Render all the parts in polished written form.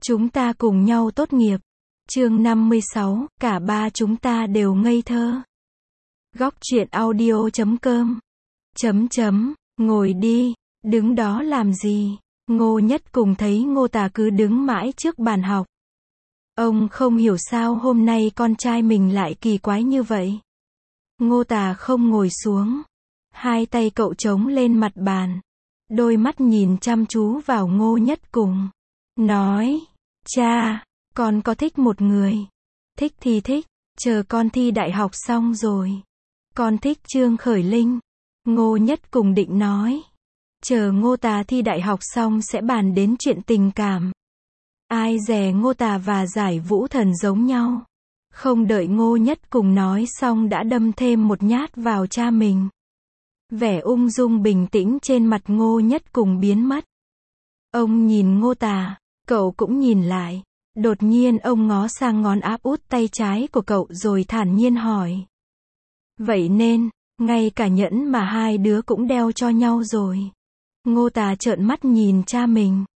Chúng ta cùng nhau tốt nghiệp. Chương 56, cả ba chúng ta đều ngây thơ. Góc truyện audio.com. Ngồi đi, đứng đó làm gì? Ngô Nhất Cùng thấy Ngô Tà cứ đứng mãi trước bàn học. Ông không hiểu sao hôm nay con trai mình lại kỳ quái như vậy. Ngô Tà không ngồi xuống. Hai tay cậu chống lên mặt bàn. Đôi mắt nhìn chăm chú vào Ngô Nhất Cùng. Nói, cha, con có thích một người. Thích thì thích, chờ con thi đại học xong rồi. Con thích Trương Khởi Linh. Ngô Nhất Cùng định nói. Chờ Ngô Tà thi đại học xong sẽ bàn đến chuyện tình cảm. Ai dè Ngô Tà và Giải Vũ Thần giống nhau. Không đợi Ngô Nhất Cùng nói xong đã đâm thêm một nhát vào cha mình. Vẻ ung dung bình tĩnh trên mặt Ngô Nhất Cùng biến mất. Ông nhìn Ngô Tà, cậu cũng nhìn lại. Đột nhiên ông ngó sang ngón áp út tay trái của cậu rồi thản nhiên hỏi. Vậy nên, ngay cả nhẫn mà hai đứa cũng đeo cho nhau rồi. Ngô Tà trợn mắt nhìn cha mình.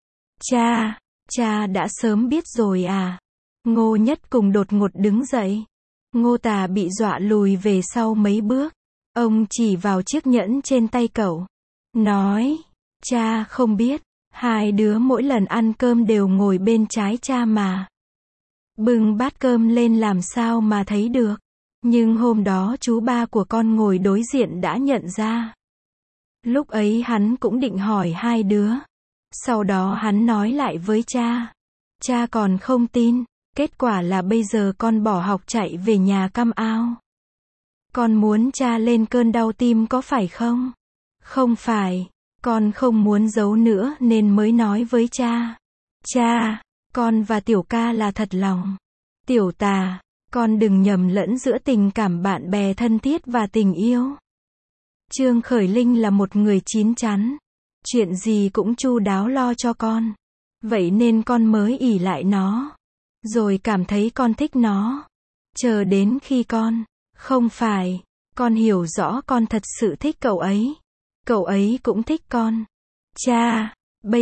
Cha đã sớm biết rồi à? Ngô Nhất Cùng đột ngột đứng dậy. Ngô Tà bị dọa lùi về sau mấy bước. Ông chỉ vào chiếc nhẫn trên tay cậu. Nói, cha không biết. Hai đứa mỗi lần ăn cơm đều ngồi bên trái cha mà. Bưng bát cơm lên làm sao mà thấy được. Nhưng hôm đó chú ba của con ngồi đối diện đã nhận ra. Lúc ấy hắn cũng định hỏi hai đứa. Sau đó hắn nói lại với cha. Cha còn không tin. Kết quả là bây giờ con bỏ học chạy về nhà căm ao. Con muốn cha lên cơn đau tim có phải không? Không phải. Con không muốn giấu nữa nên mới nói với cha. Cha, con và Tiểu ca là thật lòng. Tiểu Tà, con đừng nhầm lẫn giữa tình cảm bạn bè thân thiết và tình yêu. Trương Khởi Linh là một người chín chắn. Chuyện gì cũng chu đáo lo cho con. Vậy nên con mới ỷ lại nó. Rồi cảm thấy con thích nó. Chờ đến khi con, không phải, con hiểu rõ con thật sự thích cậu ấy. Cậu ấy cũng thích con. Cha,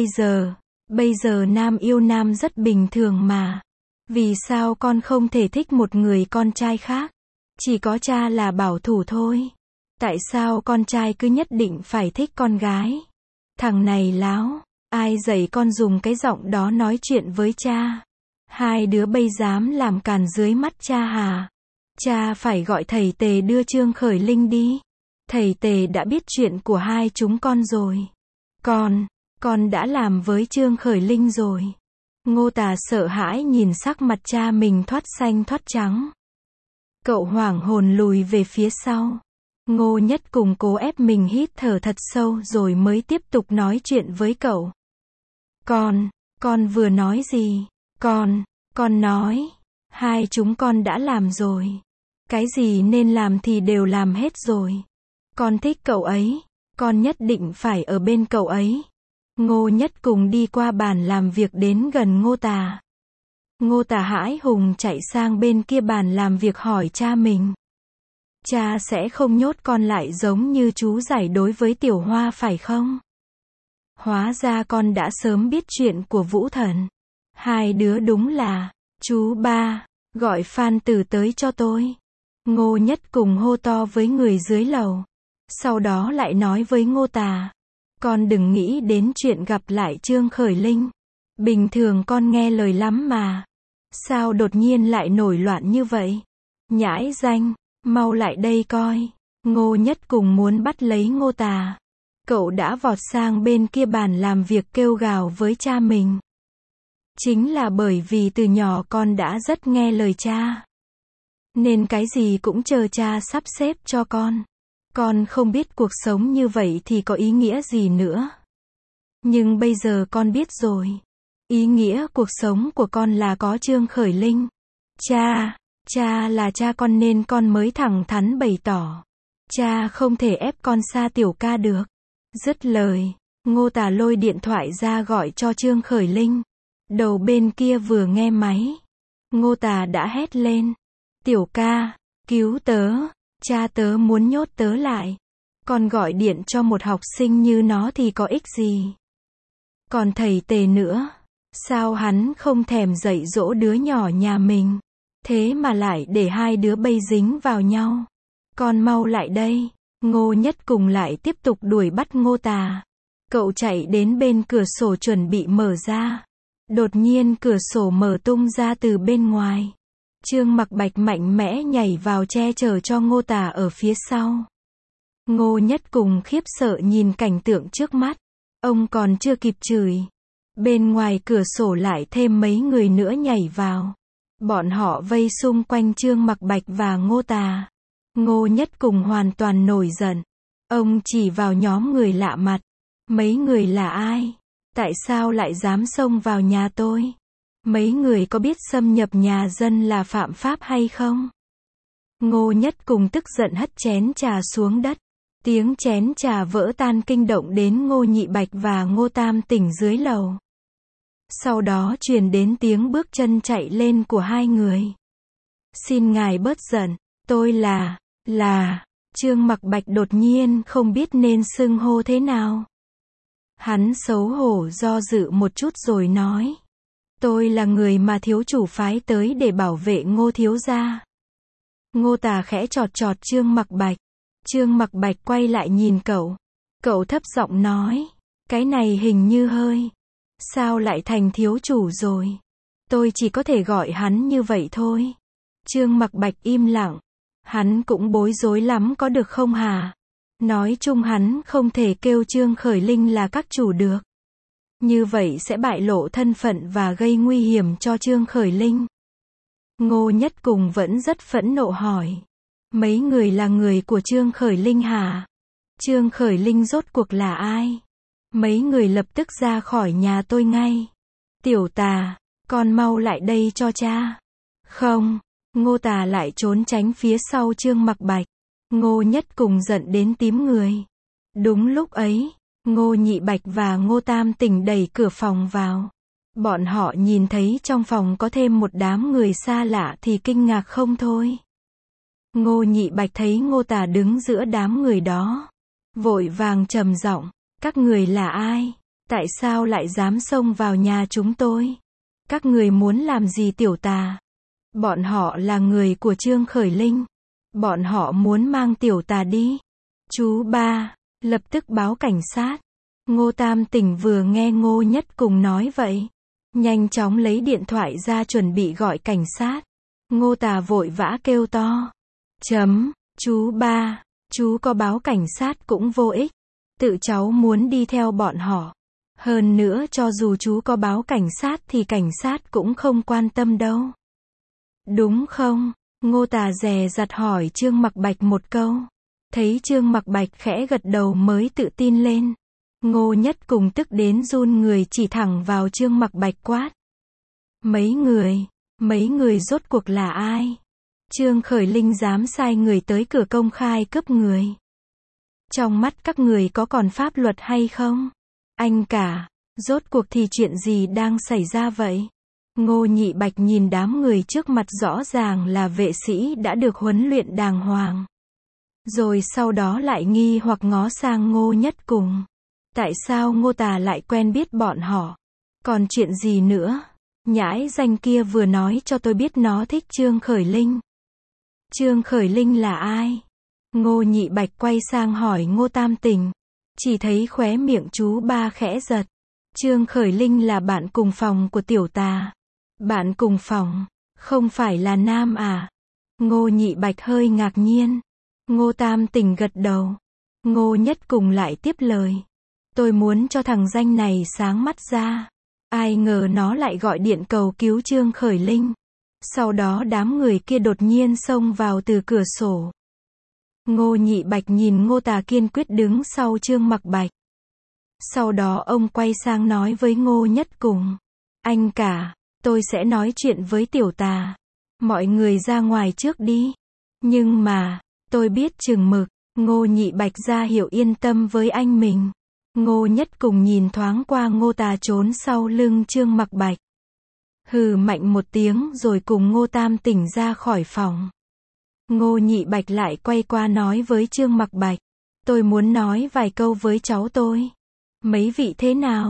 bây giờ nam yêu nam rất bình thường mà. Vì sao con không thể thích một người con trai khác? Chỉ có cha là bảo thủ thôi. Tại sao con trai cứ nhất định phải thích con gái? Thằng này láo, ai dạy con dùng cái giọng đó nói chuyện với cha? Hai đứa bây dám làm càn dưới mắt cha hả? Cha phải gọi thầy Tề đưa Trương Khởi Linh đi. Thầy Tề đã biết chuyện của hai chúng con rồi. Con đã làm với Trương Khởi Linh rồi. Ngô Tà sợ hãi nhìn sắc mặt cha mình thoát xanh thoát trắng. Cậu hoảng hồn lùi về phía sau. Ngô Nhất Cùng cố ép mình hít thở thật sâu rồi mới tiếp tục nói chuyện với cậu. Con vừa nói gì? Con nói, hai chúng con đã làm rồi. Cái gì nên làm thì đều làm hết rồi. Con thích cậu ấy, con nhất định phải ở bên cậu ấy. Ngô Nhất Cùng đi qua bàn làm việc đến gần Ngô Tà. Ngô Tà hãi hùng chạy sang bên kia bàn làm việc hỏi cha mình. Cha sẽ không nhốt con lại giống như chú Giải đối với Tiểu Hoa phải không? Hóa ra con đã sớm biết chuyện của Vũ Thần. Hai đứa đúng là, chú ba, gọi Phan Tử tới cho tôi. Ngô Nhất Cùng hô to với người dưới lầu. Sau đó lại nói với Ngô Tà. Con đừng nghĩ đến chuyện gặp lại Trương Khởi Linh. Bình thường con nghe lời lắm mà. Sao đột nhiên lại nổi loạn như vậy? Nhãi danh, mau lại đây coi. Ngô Nhất Cùng muốn bắt lấy Ngô Tà. Cậu đã vọt sang bên kia bàn làm việc kêu gào với cha mình. Chính là bởi vì từ nhỏ con đã rất nghe lời cha. Nên cái gì cũng chờ cha sắp xếp cho con. Con không biết cuộc sống như vậy thì có ý nghĩa gì nữa. Nhưng bây giờ con biết rồi. Ý nghĩa cuộc sống của con là có Trương Khởi Linh. Cha là cha con nên con mới thẳng thắn bày tỏ. Cha không thể ép con xa Tiểu ca được. Dứt lời, Ngô Tà lôi điện thoại ra gọi cho Trương Khởi Linh. Đầu bên kia vừa nghe máy. Ngô Tà đã hét lên. Tiểu ca, cứu tớ. Cha tớ muốn nhốt tớ lại. Con gọi điện cho một học sinh như nó thì có ích gì? Còn thầy Tề nữa. Sao hắn không thèm dạy dỗ đứa nhỏ nhà mình? Thế mà lại để hai đứa bây dính vào nhau. Con mau lại đây. Ngô Nhất Cùng lại tiếp tục đuổi bắt Ngô Tà. Cậu chạy đến bên cửa sổ chuẩn bị mở ra. Đột nhiên cửa sổ mở tung ra từ bên ngoài. Trương Mặc Bạch mạnh mẽ nhảy vào che chở cho Ngô Tà ở phía sau. Ngô Nhất Cùng khiếp sợ nhìn cảnh tượng trước mắt. Ông còn chưa kịp chửi. Bên ngoài cửa sổ lại thêm mấy người nữa nhảy vào. Bọn họ vây xung quanh Trương Mặc Bạch và Ngô Tà. Ngô Nhất Cùng hoàn toàn nổi giận. Ông chỉ vào nhóm người lạ mặt. Mấy người là ai? Tại sao lại dám xông vào nhà tôi? Mấy người có biết xâm nhập nhà dân là phạm pháp hay không? Ngô Nhất Cùng tức giận hất chén trà xuống đất. Tiếng chén trà vỡ tan kinh động đến Ngô Nhị Bạch và Ngô Tam Tỉnh dưới lầu. Sau đó truyền đến tiếng bước chân chạy lên của hai người. Xin ngài bớt giận, tôi là, Trương Mặc Bạch đột nhiên không biết nên xưng hô thế nào. Hắn xấu hổ do dự một chút rồi nói. Tôi là người mà thiếu chủ phái tới để bảo vệ Ngô thiếu gia. Ngô Tà khẽ chọt chọt Trương Mặc Bạch. Trương Mặc Bạch quay lại nhìn cậu. Cậu thấp giọng nói. Cái này hình như hơi. Sao lại thành thiếu chủ rồi? Tôi chỉ có thể gọi hắn như vậy thôi. Trương Mặc Bạch im lặng. Hắn cũng bối rối lắm có được không hả? Nói chung hắn không thể kêu Trương Khởi Linh là các chủ được. Như vậy sẽ bại lộ thân phận và gây nguy hiểm cho Trương Khởi Linh. Ngô Nhất Cùng vẫn rất phẫn nộ hỏi. Mấy người là người của Trương Khởi Linh hả? Trương Khởi Linh rốt cuộc là ai? Mấy người lập tức ra khỏi nhà tôi ngay. Tiểu Tà, con mau lại đây cho cha. Không, Ngô Tà lại trốn tránh phía sau Trương Mặc Bạch. Ngô Nhất Cùng giận đến tím người. Đúng lúc ấy, Ngô Nhị Bạch và Ngô Tam Tỉnh đẩy cửa phòng vào. Bọn họ nhìn thấy trong phòng có thêm một đám người xa lạ thì kinh ngạc không thôi. Ngô Nhị Bạch thấy Ngô Tà đứng giữa đám người đó. Vội vàng trầm giọng. Các người là ai? Tại sao lại dám xông vào nhà chúng tôi? Các người muốn làm gì Tiểu Tà? Bọn họ là người của Trương Khởi Linh. Bọn họ muốn mang Tiểu Tà đi. Chú ba, lập tức báo cảnh sát. Ngô Tam Tỉnh vừa nghe Ngô Nhất Cùng nói vậy. Nhanh chóng lấy điện thoại ra chuẩn bị gọi cảnh sát. Ngô Tà vội vã kêu to. Chú ba, chú có báo cảnh sát cũng vô ích. Tự cháu muốn đi theo bọn họ. Hơn nữa cho dù chú có báo cảnh sát thì cảnh sát cũng không quan tâm đâu. Đúng không? Ngô Tà dè dặt hỏi Trương Mặc Bạch một câu. Thấy Trương Mặc Bạch khẽ gật đầu mới tự tin lên. Ngô Nhất Cùng tức đến run người chỉ thẳng vào Trương Mặc Bạch quát. Mấy người rốt cuộc là ai? Trương Khởi Linh dám sai người tới cửa công khai cướp người. Trong mắt các người có còn pháp luật hay không? Anh cả, rốt cuộc thì chuyện gì đang xảy ra vậy? Ngô Nhị Bạch nhìn đám người trước mặt rõ ràng là vệ sĩ đã được huấn luyện đàng hoàng. Rồi sau đó lại nghi hoặc ngó sang Ngô Nhất Cùng. Tại sao Ngô Tà lại quen biết bọn họ? Còn chuyện gì nữa? Nhãi danh kia vừa nói cho tôi biết nó thích Trương Khởi Linh. Trương Khởi Linh là ai? Ngô Nhị Bạch quay sang hỏi Ngô Tam Tỉnh. Chỉ thấy khóe miệng chú ba khẽ giật. Trương Khởi Linh là bạn cùng phòng của Tiểu Tà. Bạn cùng phòng? Không phải là nam à? Ngô Nhị Bạch hơi ngạc nhiên. Ngô Tam Tỉnh gật đầu. Ngô Nhất Cùng lại tiếp lời. Tôi muốn cho thằng danh này sáng mắt ra. Ai ngờ nó lại gọi điện cầu cứu Trương Khởi Linh. Sau đó đám người kia đột nhiên xông vào từ cửa sổ. Ngô Nhị Bạch nhìn Ngô Tà kiên quyết đứng sau Trương Mặc Bạch. Sau đó ông quay sang nói với Ngô Nhất Cùng. Anh cả, tôi sẽ nói chuyện với Tiểu Tà. Mọi người ra ngoài trước đi. Nhưng mà, tôi biết chừng mực. Ngô Nhị Bạch ra hiệu yên tâm với anh mình. Ngô Nhất Cùng nhìn thoáng qua Ngô Tà trốn sau lưng Trương Mặc Bạch. Hừ mạnh một tiếng rồi cùng Ngô Tam Tỉnh ra khỏi phòng. Ngô Nhị Bạch lại quay qua nói với Trương Mặc Bạch. Tôi muốn nói vài câu với cháu tôi. Mấy vị thế nào?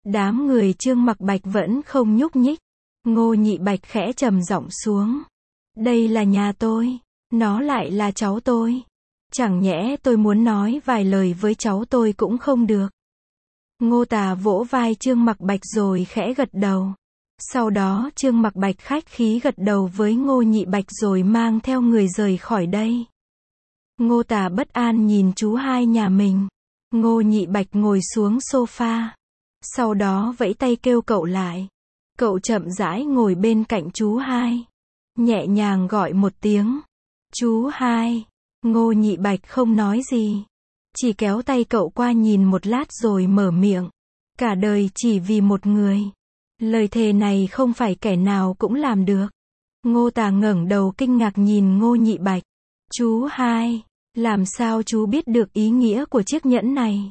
Đám người Trương Mặc Bạch vẫn không nhúc nhích. Ngô Nhị Bạch khẽ trầm giọng xuống. Đây là nhà tôi. Nó lại là cháu tôi. Chẳng nhẽ tôi muốn nói vài lời với cháu tôi cũng không được. Ngô Tà vỗ vai Trương Mặc Bạch rồi khẽ gật đầu. Sau đó Trương Mặc Bạch khách khí gật đầu với Ngô Nhị Bạch rồi mang theo người rời khỏi đây. Ngô Tà bất an nhìn chú hai nhà mình. Ngô Nhị Bạch ngồi xuống sofa. Sau đó vẫy tay kêu cậu lại. Cậu chậm rãi ngồi bên cạnh chú hai. Nhẹ nhàng gọi một tiếng. Chú hai. Ngô Nhị Bạch không nói gì. Chỉ kéo tay cậu qua nhìn một lát rồi mở miệng. Cả đời chỉ vì một người. Lời thề này không phải kẻ nào cũng làm được. Ngô Tà ngẩng đầu kinh ngạc nhìn Ngô Nhị Bạch. Chú hai. Làm sao chú biết được ý nghĩa của chiếc nhẫn này?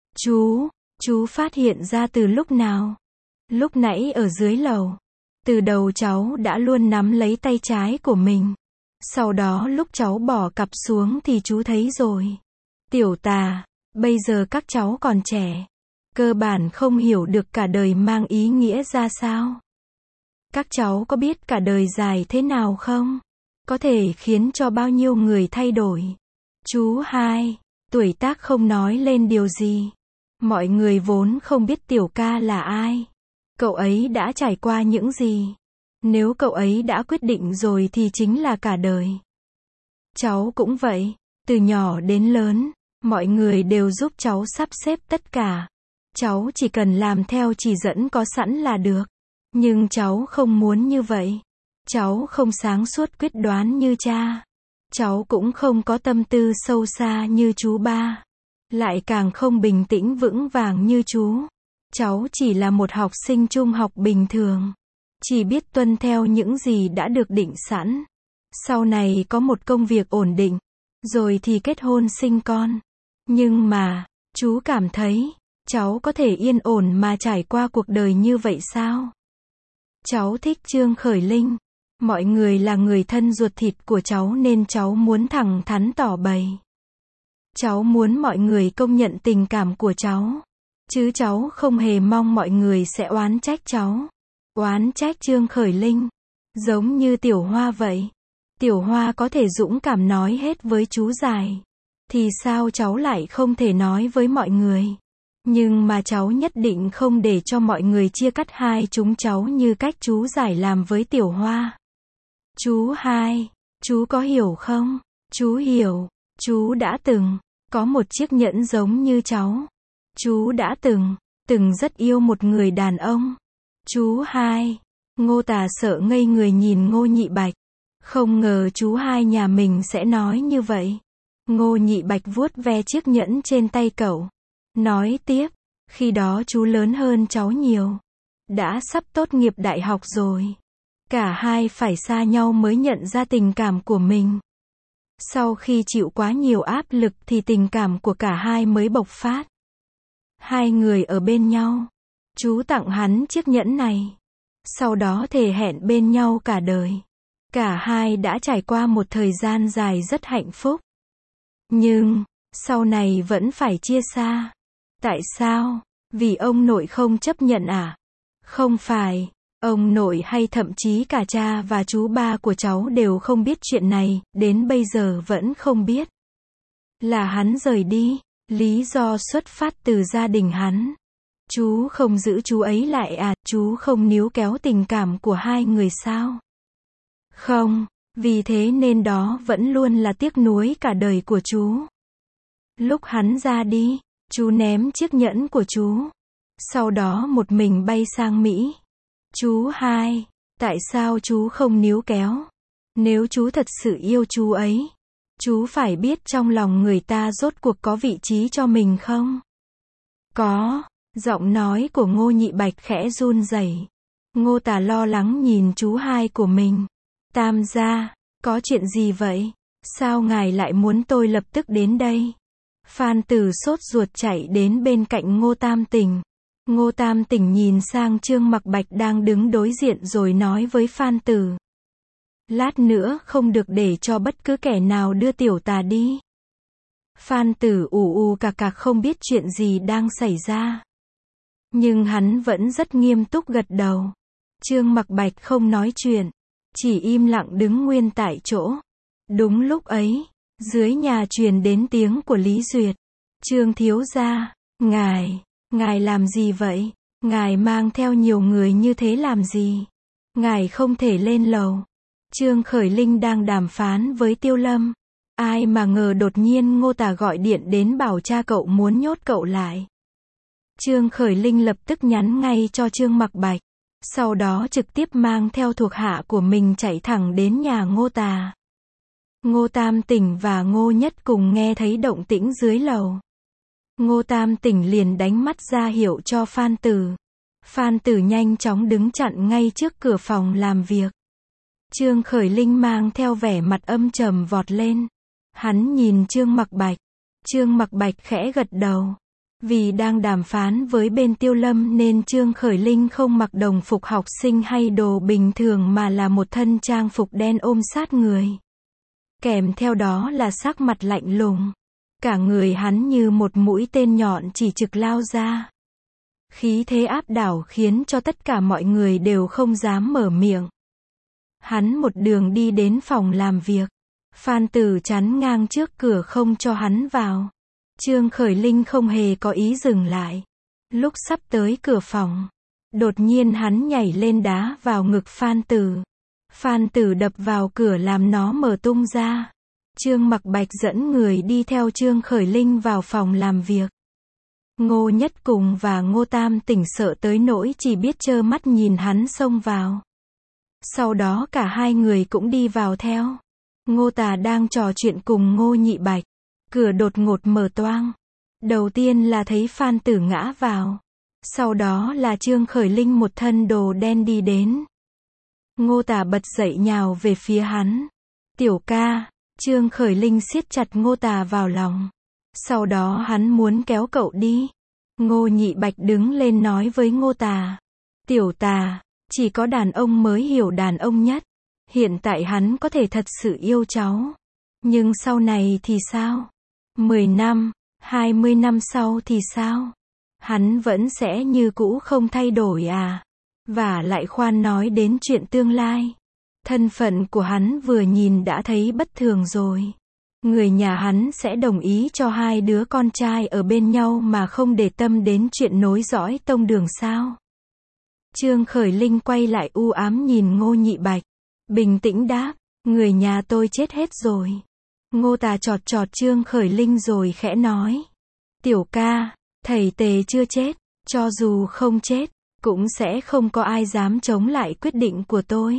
Chú phát hiện ra từ lúc nào? Lúc nãy ở dưới lầu. Từ đầu cháu đã luôn nắm lấy tay trái của mình. Sau đó lúc cháu bỏ cặp xuống thì chú thấy rồi. Tiểu Tà, bây giờ các cháu còn trẻ. Cơ bản không hiểu được cả đời mang ý nghĩa ra sao. Các cháu có biết cả đời dài thế nào không? Có thể khiến cho bao nhiêu người thay đổi. Chú hai, tuổi tác không nói lên điều gì. Mọi người vốn không biết Tiểu ca là ai. Cậu ấy đã trải qua những gì. Nếu cậu ấy đã quyết định rồi thì chính là cả đời. Cháu cũng vậy. Từ nhỏ đến lớn, mọi người đều giúp cháu sắp xếp tất cả. Cháu chỉ cần làm theo chỉ dẫn có sẵn là được. Nhưng cháu không muốn như vậy. Cháu không sáng suốt quyết đoán như cha. Cháu cũng không có tâm tư sâu xa như chú ba. Lại càng không bình tĩnh vững vàng như chú. Cháu chỉ là một học sinh trung học bình thường. Chỉ biết tuân theo những gì đã được định sẵn. Sau này có một công việc ổn định. Rồi thì kết hôn sinh con. Nhưng mà, chú cảm thấy, cháu có thể yên ổn mà trải qua cuộc đời như vậy sao? Cháu thích Trương Khởi Linh. Mọi người là người thân ruột thịt của cháu nên cháu muốn thẳng thắn tỏ bày. Cháu muốn mọi người công nhận tình cảm của cháu. Chứ cháu không hề mong mọi người sẽ oán trách cháu. Oán trách Trương Khởi Linh. Giống như Tiểu Hoa vậy. Tiểu Hoa có thể dũng cảm nói hết với chú Giải. Thì sao cháu lại không thể nói với mọi người? Nhưng mà cháu nhất định không để cho mọi người chia cắt hai chúng cháu như cách chú Giải làm với Tiểu Hoa. Chú hai, chú có hiểu không? Chú hiểu. Chú đã từng có một chiếc nhẫn giống như cháu. Chú đã từng rất yêu một người đàn ông. Chú hai. Ngô Tà sợ ngây người nhìn Ngô Nhị Bạch. Không ngờ chú hai nhà mình sẽ nói như vậy. Ngô Nhị Bạch vuốt ve chiếc nhẫn trên tay cậu. Nói tiếp, khi đó chú lớn hơn cháu nhiều. Đã sắp tốt nghiệp đại học rồi. Cả hai phải xa nhau mới nhận ra tình cảm của mình. Sau khi chịu quá nhiều áp lực thì tình cảm của cả hai mới bộc phát. Hai người ở bên nhau. Chú tặng hắn chiếc nhẫn này. Sau đó thề hẹn bên nhau cả đời. Cả hai đã trải qua một thời gian dài rất hạnh phúc. Nhưng, sau này vẫn phải chia xa. Tại sao? Vì ông nội không chấp nhận à? Không phải. Ông nội hay thậm chí cả cha và chú ba của cháu đều không biết chuyện này, đến bây giờ vẫn không biết. Là hắn rời đi, lý do xuất phát từ gia đình hắn. Chú không giữ chú ấy lại à, chú không níu kéo tình cảm của hai người sao? Không, vì thế nên đó vẫn luôn là tiếc nuối cả đời của chú. Lúc hắn ra đi, chú ném chiếc nhẫn của chú. Sau đó một mình bay sang Mỹ. Chú hai, tại sao chú không níu kéo? Nếu chú thật sự yêu chú ấy, chú phải biết trong lòng người ta rốt cuộc có vị trí cho mình không? Có, giọng nói của Ngô Nhị Bạch khẽ run rẩy. Ngô Tà lo lắng nhìn chú hai của mình. Tam gia, có chuyện gì vậy? Sao ngài lại muốn tôi lập tức đến đây? Phan Tử sốt ruột chạy đến bên cạnh Ngô Tam Tỉnh. Ngô Tam Tỉnh nhìn sang Trương Mặc Bạch đang đứng đối diện rồi nói với Phan Tử. Lát nữa không được để cho bất cứ kẻ nào đưa Tiểu Tà đi. Phan Tử ù ù cạc cạc không biết chuyện gì đang xảy ra. Nhưng hắn vẫn rất nghiêm túc gật đầu. Trương Mặc Bạch không nói chuyện, chỉ im lặng đứng nguyên tại chỗ. Đúng lúc ấy, dưới nhà truyền đến tiếng của Lý Duyệt. Trương thiếu gia, ngài làm gì vậy? Ngài mang theo nhiều người như thế làm gì? Ngài không thể lên lầu. Trương Khởi Linh đang đàm phán với Tiêu Lâm. Ai mà ngờ đột nhiên Ngô Tà gọi điện đến bảo cha cậu muốn nhốt cậu lại. Trương Khởi Linh lập tức nhắn ngay cho Trương Mặc Bạch. Sau đó trực tiếp mang theo thuộc hạ của mình chạy thẳng đến nhà Ngô Tà. Ngô Tam Tỉnh và Ngô Nhất cùng nghe thấy động tĩnh dưới lầu. Ngô Tam Tỉnh liền đánh mắt ra hiệu cho Phan Tử. Phan Tử nhanh chóng đứng chặn ngay trước cửa phòng làm việc. Trương Khởi Linh mang theo vẻ mặt âm trầm vọt lên. Hắn nhìn Trương Mặc Bạch. Trương Mặc Bạch khẽ gật đầu. Vì đang đàm phán với bên Tiêu Lâm nên Trương Khởi Linh không mặc đồng phục học sinh hay đồ bình thường mà là một thân trang phục đen ôm sát người. Kèm theo đó là sắc mặt lạnh lùng. Cả người hắn như một mũi tên nhọn chỉ trực lao ra. Khí thế áp đảo khiến cho tất cả mọi người đều không dám mở miệng. Hắn một đường đi đến phòng làm việc. Phan Tử chắn ngang trước cửa không cho hắn vào. Trương Khởi Linh không hề có ý dừng lại. Lúc sắp tới cửa phòng, đột nhiên hắn nhảy lên đá vào ngực Phan Tử. Phan Tử đập vào cửa làm nó mở tung ra. Trương Mặc Bạch dẫn người đi theo Trương Khởi Linh vào phòng làm việc. Ngô Nhất Cùng và Ngô Tam Tỉnh sợ tới nỗi chỉ biết trơ mắt nhìn hắn xông vào. Sau đó cả hai người cũng đi vào theo. Ngô Tà đang trò chuyện cùng Ngô Nhị Bạch. Cửa đột ngột mở toang. Đầu tiên là thấy Phan Tử ngã vào. Sau đó là Trương Khởi Linh một thân đồ đen đi đến. Ngô Tà bật dậy nhào về phía hắn. Tiểu ca. Trương Khởi Linh siết chặt Ngô Tà vào lòng. Sau đó hắn muốn kéo cậu đi. Ngô Nhị Bạch đứng lên nói với Ngô Tà. Tiểu Tà, chỉ có đàn ông mới hiểu đàn ông nhất. Hiện tại hắn có thể thật sự yêu cháu. Nhưng sau này thì sao? 10 năm, 20 năm sau thì sao? Hắn vẫn sẽ như cũ không thay đổi à? Và lại khoan nói đến chuyện tương lai. Thân phận của hắn vừa nhìn đã thấy bất thường rồi. Người nhà hắn sẽ đồng ý cho hai đứa con trai ở bên nhau mà không để tâm đến chuyện nối dõi tông đường sao? Trương Khởi Linh quay lại u ám nhìn Ngô Nhị Bạch. Bình tĩnh đáp, người nhà tôi chết hết rồi. Ngô Tà chọt chọt Trương Khởi Linh rồi khẽ nói. Tiểu ca, thầy Tề chưa chết, cho dù không chết, cũng sẽ không có ai dám chống lại quyết định của tôi.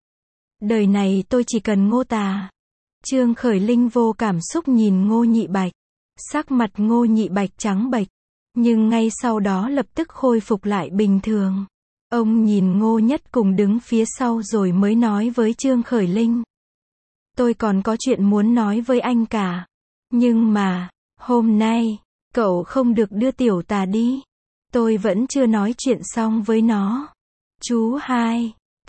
Đời này tôi chỉ cần Ngô Tà. Trương Khởi Linh vô cảm xúc nhìn Ngô Nhị Bạch. Sắc mặt Ngô Nhị Bạch trắng bệch, nhưng ngay sau đó lập tức khôi phục lại bình thường. Ông nhìn Ngô Nhất Cùng đứng phía sau rồi mới nói với Trương Khởi Linh. Tôi còn có chuyện muốn nói với anh cả. Nhưng mà, hôm nay, cậu không được đưa Tiểu Tà đi. Tôi vẫn chưa nói chuyện xong với nó. Chú hai.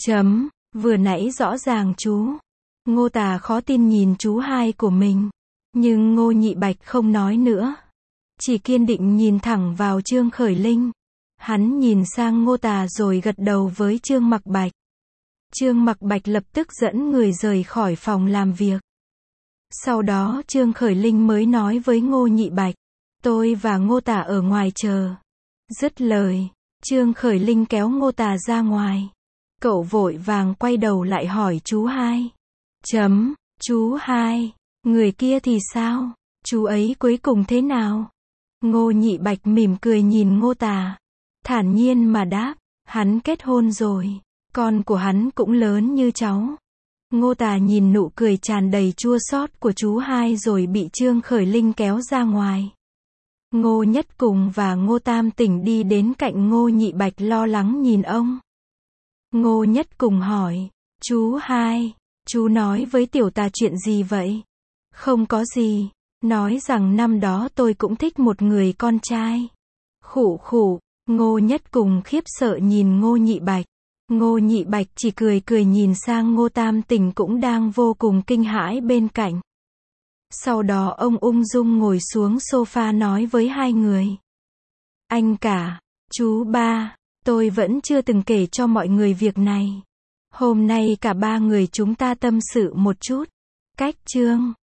Vừa nãy rõ ràng chú. Ngô Tà khó tin nhìn chú hai của mình. Nhưng Ngô Nhị Bạch không nói nữa. Chỉ kiên định nhìn thẳng vào Trương Khởi Linh. Hắn nhìn sang Ngô Tà rồi gật đầu với Trương Mặc Bạch. Trương Mặc Bạch lập tức dẫn người rời khỏi phòng làm việc. Sau đó Trương Khởi Linh mới nói với Ngô Nhị Bạch. Tôi và Ngô Tà ở ngoài chờ. Dứt lời, Trương Khởi Linh kéo Ngô Tà ra ngoài. Cậu vội vàng quay đầu lại hỏi chú hai. Chú hai, người kia thì sao? Chú ấy cuối cùng thế nào? Ngô Nhị Bạch mỉm cười nhìn Ngô Tà. Thản nhiên mà đáp, hắn kết hôn rồi. Con của hắn cũng lớn như cháu. Ngô Tà nhìn nụ cười tràn đầy chua xót của chú hai rồi bị Trương Khởi Linh kéo ra ngoài. Ngô Nhất Cùng và Ngô Tam Tỉnh đi đến cạnh Ngô Nhị Bạch lo lắng nhìn ông. Ngô Nhất Cùng hỏi, chú hai, chú nói với Tiểu Tà chuyện gì vậy? Không có gì, nói rằng năm đó tôi cũng thích một người con trai. Khụ khụ, Ngô Nhất Cùng khiếp sợ nhìn Ngô Nhị Bạch. Ngô Nhị Bạch chỉ cười cười nhìn sang Ngô Tam Tỉnh cũng đang vô cùng kinh hãi bên cạnh. Sau đó ông ung dung ngồi xuống sofa nói với hai người. Anh cả, Chú ba, tôi vẫn chưa từng kể cho mọi người việc này. Hôm nay cả ba người chúng ta tâm sự một chút. Cách chương